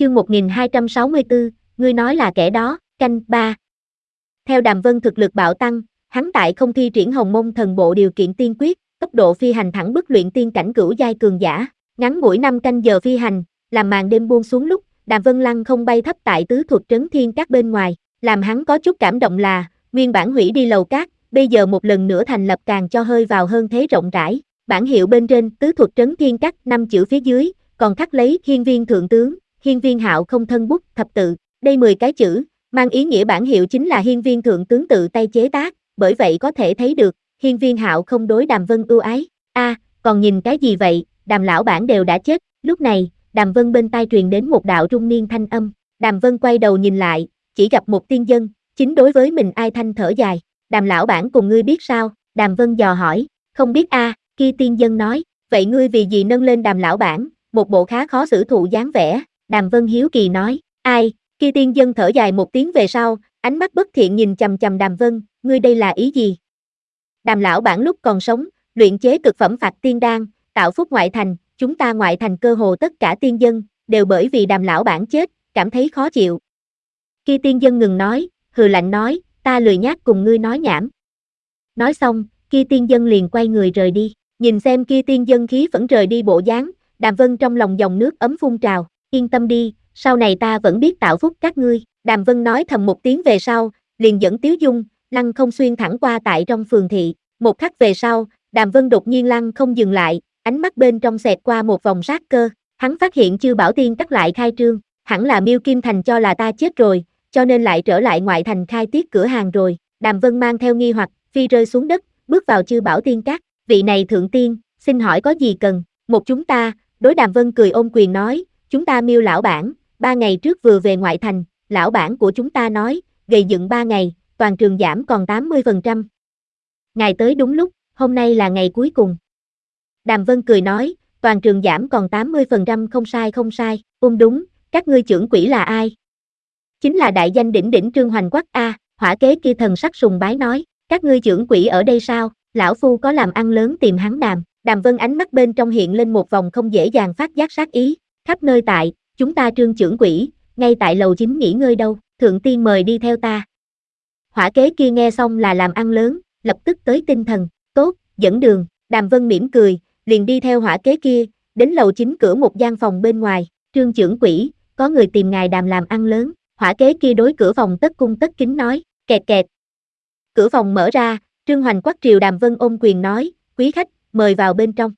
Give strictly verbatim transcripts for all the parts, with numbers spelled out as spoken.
Chương một nghìn hai trăm sáu mươi tư, ngươi nói là kẻ đó, canh ba. Theo Đàm Vân thực lực bạo tăng, hắn tại không thi triển Hồng Mông Thần Bộ điều kiện tiên quyết, tốc độ phi hành thẳng bức luyện tiên cảnh cửu giai cường giả, ngắn ngủi năm canh giờ phi hành, làm màn đêm buông xuống lúc, Đàm Vân lăng không bay thấp tại tứ thuật trấn thiên các bên ngoài, làm hắn có chút cảm động là, nguyên bản hủy đi lầu cát, bây giờ một lần nữa thành lập càng cho hơi vào hơn thế rộng rãi, bản hiệu bên trên tứ thuật trấn thiên các năm chữ phía dưới, còn khắc lấy Hiên Viên thượng tướng, Hiên Viên Hạo không thân bút thập tự, đây mười cái chữ, mang ý nghĩa bản hiệu chính là Hiên Viên thượng tướng tự tay chế tác, bởi vậy có thể thấy được, Hiên Viên Hạo không đối Đàm Vân ưu ái. A, à, còn nhìn cái gì vậy, Đàm lão bản đều đã chết. Lúc này, Đàm Vân bên tai truyền đến một đạo trung niên thanh âm, Đàm Vân quay đầu nhìn lại, chỉ gặp một tiên dân, chính đối với mình ai thanh thở dài, Đàm lão bản cùng ngươi biết sao? Đàm Vân dò hỏi, không biết a, à, kia tiên dân nói, vậy ngươi vì gì nâng lên Đàm lão bản, một bộ khá khó xử thụ dáng vẻ, Đàm Vân hiếu kỳ nói, ai? Kia tiên dân thở dài một tiếng về sau, ánh mắt bất thiện nhìn chằm chằm Đàm Vân, ngươi đây là ý gì? Đàm lão bản lúc còn sống, luyện chế cực phẩm phạt tiên đan, tạo phúc ngoại thành, chúng ta ngoại thành cơ hồ tất cả tiên dân, đều bởi vì Đàm lão bản chết, cảm thấy khó chịu. Kia tiên dân ngừng nói, hừ lạnh nói, ta lười nhác cùng ngươi nói nhảm. Nói xong, kia tiên dân liền quay người rời đi, nhìn xem kia tiên dân khí phẫn rời đi bộ dáng, Đàm Vân trong lòng dòng nước ấm phun trào, yên tâm đi, sau này ta vẫn biết tạo phúc các ngươi, Đàm Vân nói thầm một tiếng về sau, liền dẫn Tiếu Dung, lăng không xuyên thẳng qua tại trong phường thị, một khắc về sau, Đàm Vân đột nhiên lăng không dừng lại, ánh mắt bên trong xẹt qua một vòng sát cơ, hắn phát hiện Chư Bảo Tiên Các lại khai trương, hẳn là Miêu Kim Thành cho là ta chết rồi, cho nên lại trở lại ngoại thành khai tiết cửa hàng rồi, Đàm Vân mang theo nghi hoặc, phi rơi xuống đất, bước vào Chư Bảo Tiên Các, vị này thượng tiên, xin hỏi có gì cần, một chúng ta, đối Đàm Vân cười ôm quyền nói, chúng ta Miêu lão bản, ba ngày trước vừa về ngoại thành, lão bản của chúng ta nói, gầy dựng ba ngày, toàn trường giảm còn tám mươi phần trăm. Ngài tới đúng lúc, hôm nay là ngày cuối cùng. Đàm Vân cười nói, toàn trường giảm còn tám mươi phần trăm không sai không sai, ung đúng, các ngươi trưởng quỹ là ai? Chính là đại danh đỉnh đỉnh Trương Hoành Quắc a, hỏa kế kia thần sắc sùng bái nói, các ngươi trưởng quỹ ở đây sao, lão phu có làm ăn lớn tìm hắn đàm, Đàm Vân ánh mắt bên trong hiện lên một vòng không dễ dàng phát giác sát ý, khắp nơi tại, chúng ta Trương trưởng quỹ, ngay tại lầu chính nghỉ ngơi đâu, thượng tiên mời đi theo ta. Hỏa kế kia nghe xong là làm ăn lớn, lập tức tới tinh thần, tốt, dẫn đường, Đàm Vân mỉm cười, liền đi theo hỏa kế kia, đến lầu chính cửa một gian phòng bên ngoài, Trương trưởng quỹ, có người tìm ngài Đàm làm ăn lớn, hỏa kế kia đối cửa phòng tất cung tất kính nói, kẹt kẹt. Cửa phòng mở ra, Trương Hoành Quắc triều Đàm Vân ôm quyền nói, quý khách, mời vào bên trong.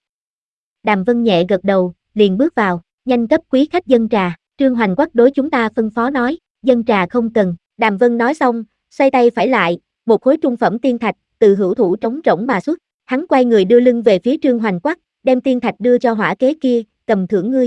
Đàm Vân nhẹ gật đầu, liền bước vào, nhanh cấp quý khách dâng trà, Trương Hoành Quắc đối chúng ta phân phó nói, dâng trà không cần, Đàm Vân nói xong, xoay tay phải lại, một khối trung phẩm tiên thạch, từ hữu thủ trống rỗng mà xuất, hắn quay người đưa lưng về phía Trương Hoành Quắc, đem tiên thạch đưa cho hỏa kế kia, cầm thưởng ngươi.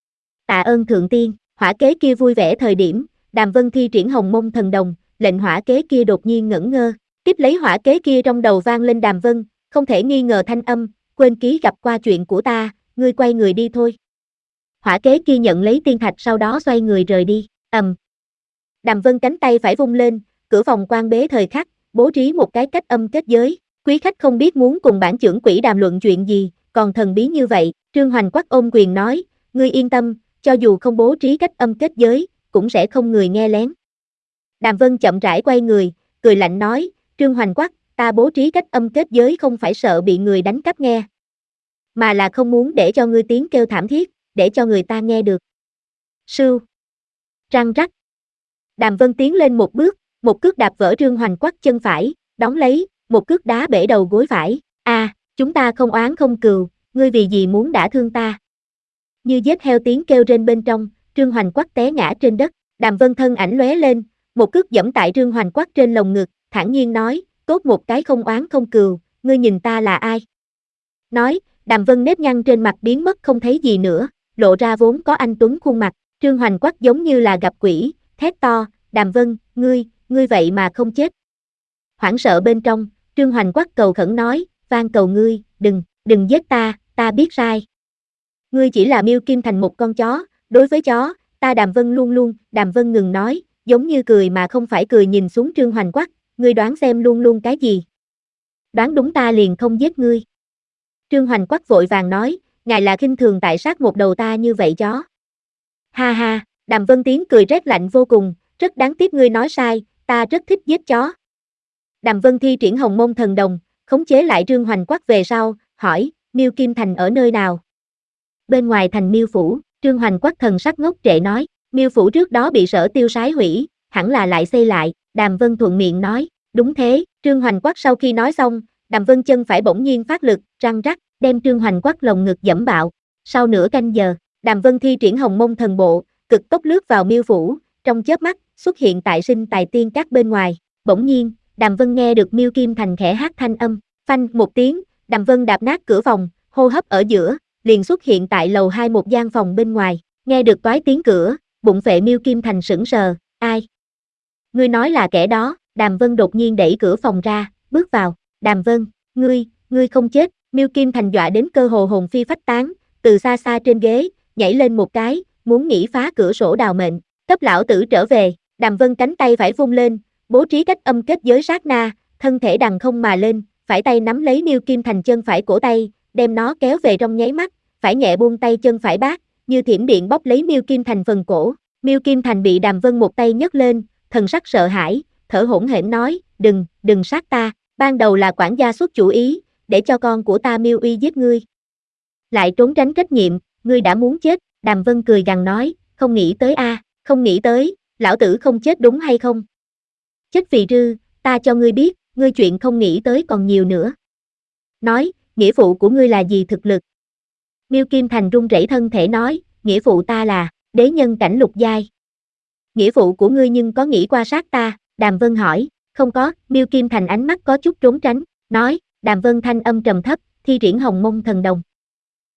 Tạ ơn thượng tiên, hỏa kế kia vui vẻ thời điểm, Đàm Vân thi triển Hồng Mông Thần Đồng, lệnh hỏa kế kia đột nhiên ngẩn ngơ, tiếp lấy hỏa kế kia trong đầu vang lên Đàm Vân, không thể nghi ngờ thanh âm, quên ký gặp qua chuyện của ta, ngươi quay người đi thôi. Hỏa kế kia nhận lấy tiên thạch sau đó xoay người rời đi, ầm. Um. Đàm Vân cánh tay phải vung lên, cửa phòng quan bế thời khắc, bố trí một cái cách âm kết giới, quý khách không biết muốn cùng bản trưởng quỹ đàm luận chuyện gì, còn thần bí như vậy, Trương Hoành Quắc ôm quyền nói, ngươi yên tâm, cho dù không bố trí cách âm kết giới, cũng sẽ không người nghe lén. Đàm Vân chậm rãi quay người, cười lạnh nói, Trương Hoành Quắc, ta bố trí cách âm kết giới không phải sợ bị người đánh cắp nghe, mà là không muốn để cho ngươi tiếng kêu thảm thiết, để cho người ta nghe được. Sưu. Răng rắc. Đàm Vân tiến lên một bước, một cước đạp vỡ Trương Hoành Quắc chân phải, đón lấy, một cước đá bể đầu gối phải. A, à, chúng ta không oán không cừu, ngươi vì gì muốn đả thương ta? Như giết heo tiếng kêu trên bên trong, Trương Hoành Quắc té ngã trên đất, Đàm Vân thân ảnh lóe lên, một cước giẫm tại Trương Hoành Quắc trên lồng ngực, thản nhiên nói, tốt một cái không oán không cừu, ngươi nhìn ta là ai? Nói, Đàm Vân nếp nhăn trên mặt biến mất không thấy gì nữa, lộ ra vốn có anh tuấn khuôn mặt, Trương Hoành Quắc giống như là gặp quỷ, thét to, Đàm Vân, ngươi, ngươi vậy mà không chết. Hoảng sợ bên trong, Trương Hoành Quắc cầu khẩn nói, van cầu ngươi, đừng, đừng giết ta, ta biết sai. Ngươi chỉ là Miêu Kim Thành một con chó, đối với chó, ta Đàm Vân luôn luôn, Đàm Vân ngừng nói, giống như cười mà không phải cười nhìn xuống Trương Hoành Quắc, ngươi đoán xem luôn luôn cái gì. Đoán đúng ta liền không giết ngươi. Trương Hoành Quắc vội vàng nói, ngài là khinh thường tại sát một đầu ta như vậy chó. Ha ha, Đàm Vân tiếng cười rét lạnh vô cùng, rất đáng tiếc ngươi nói sai, ta rất thích giết chó. Đàm Vân thi triển Hồng Môn Thần Đồng, khống chế lại Trương Hoành Quắc về sau, hỏi, Miêu Kim Thành ở nơi nào? Bên ngoài thành Miêu Phủ, Trương Hoành Quắc thần sắc ngốc trệ nói, Miêu Phủ trước đó bị Sở Tiêu sái hủy, hẳn là lại xây lại, Đàm Vân thuận miệng nói, đúng thế, Trương Hoành Quắc sau khi nói xong, Đàm Vân chân phải bỗng nhiên phát lực, răng rắc, đem Trương Hoành Quắc lồng ngực giẫm bạo. Sau nửa canh giờ, Đàm Vân thi triển Hồng Môn Thần Bộ, cực tốc lướt vào Miêu Phủ, trong chớp mắt, xuất hiện tại Sinh Tài Tiên Các bên ngoài. Bỗng nhiên, Đàm Vân nghe được Miêu Kim Thành khẽ hát thanh âm, phanh một tiếng, Đàm Vân đạp nát cửa phòng, hô hấp ở giữa, liền xuất hiện tại lầu hai một gian phòng bên ngoài. Nghe được toái tiếng cửa, bụng vệ Miêu Kim Thành sững sờ, ai? Ngươi nói là kẻ đó, Đàm Vân đột nhiên đẩy cửa phòng ra, bước vào, Đàm Vân, ngươi, ngươi không chết, Miêu Kim Thành dọa đến cơ hồ hồn phi phách tán, từ xa xa trên ghế, nhảy lên một cái, muốn nghĩ phá cửa sổ đào mệnh, cấp lão tử trở về, Đàm Vân cánh tay phải vung lên, bố trí cách âm kết giới sát na, thân thể đằng không mà lên, phải tay nắm lấy Miêu Kim Thành chân phải cổ tay, đem nó kéo về trong nháy mắt, phải nhẹ buông tay chân phải bác, như thiểm điện bóp lấy Miêu Kim Thành phần cổ. Miêu Kim Thành bị Đàm Vân một tay nhấc lên, thần sắc sợ hãi, thở hổn hển nói, đừng, đừng sát ta, ban đầu là quản gia xuất chủ ý, để cho con của ta Miêu Uy giết ngươi. Lại trốn tránh trách nhiệm, ngươi đã muốn chết, Đàm Vân cười gằn nói, không nghĩ tới a, à, không nghĩ tới, lão tử không chết đúng hay không? Chết vì rư, ta cho ngươi biết, ngươi chuyện không nghĩ tới còn nhiều nữa. Nói, nghĩa phụ của ngươi là gì thực lực? Miêu Kim Thành run rẩy thân thể nói, nghĩa phụ ta là đế nhân cảnh lục giai. Nghĩa phụ của ngươi nhưng có nghĩ qua sát ta? Đàm Vân hỏi, không có, Miêu Kim Thành ánh mắt có chút trốn tránh, nói, Đàm Vân thanh âm trầm thấp, thi triển Hồng Môn Thần Đồng.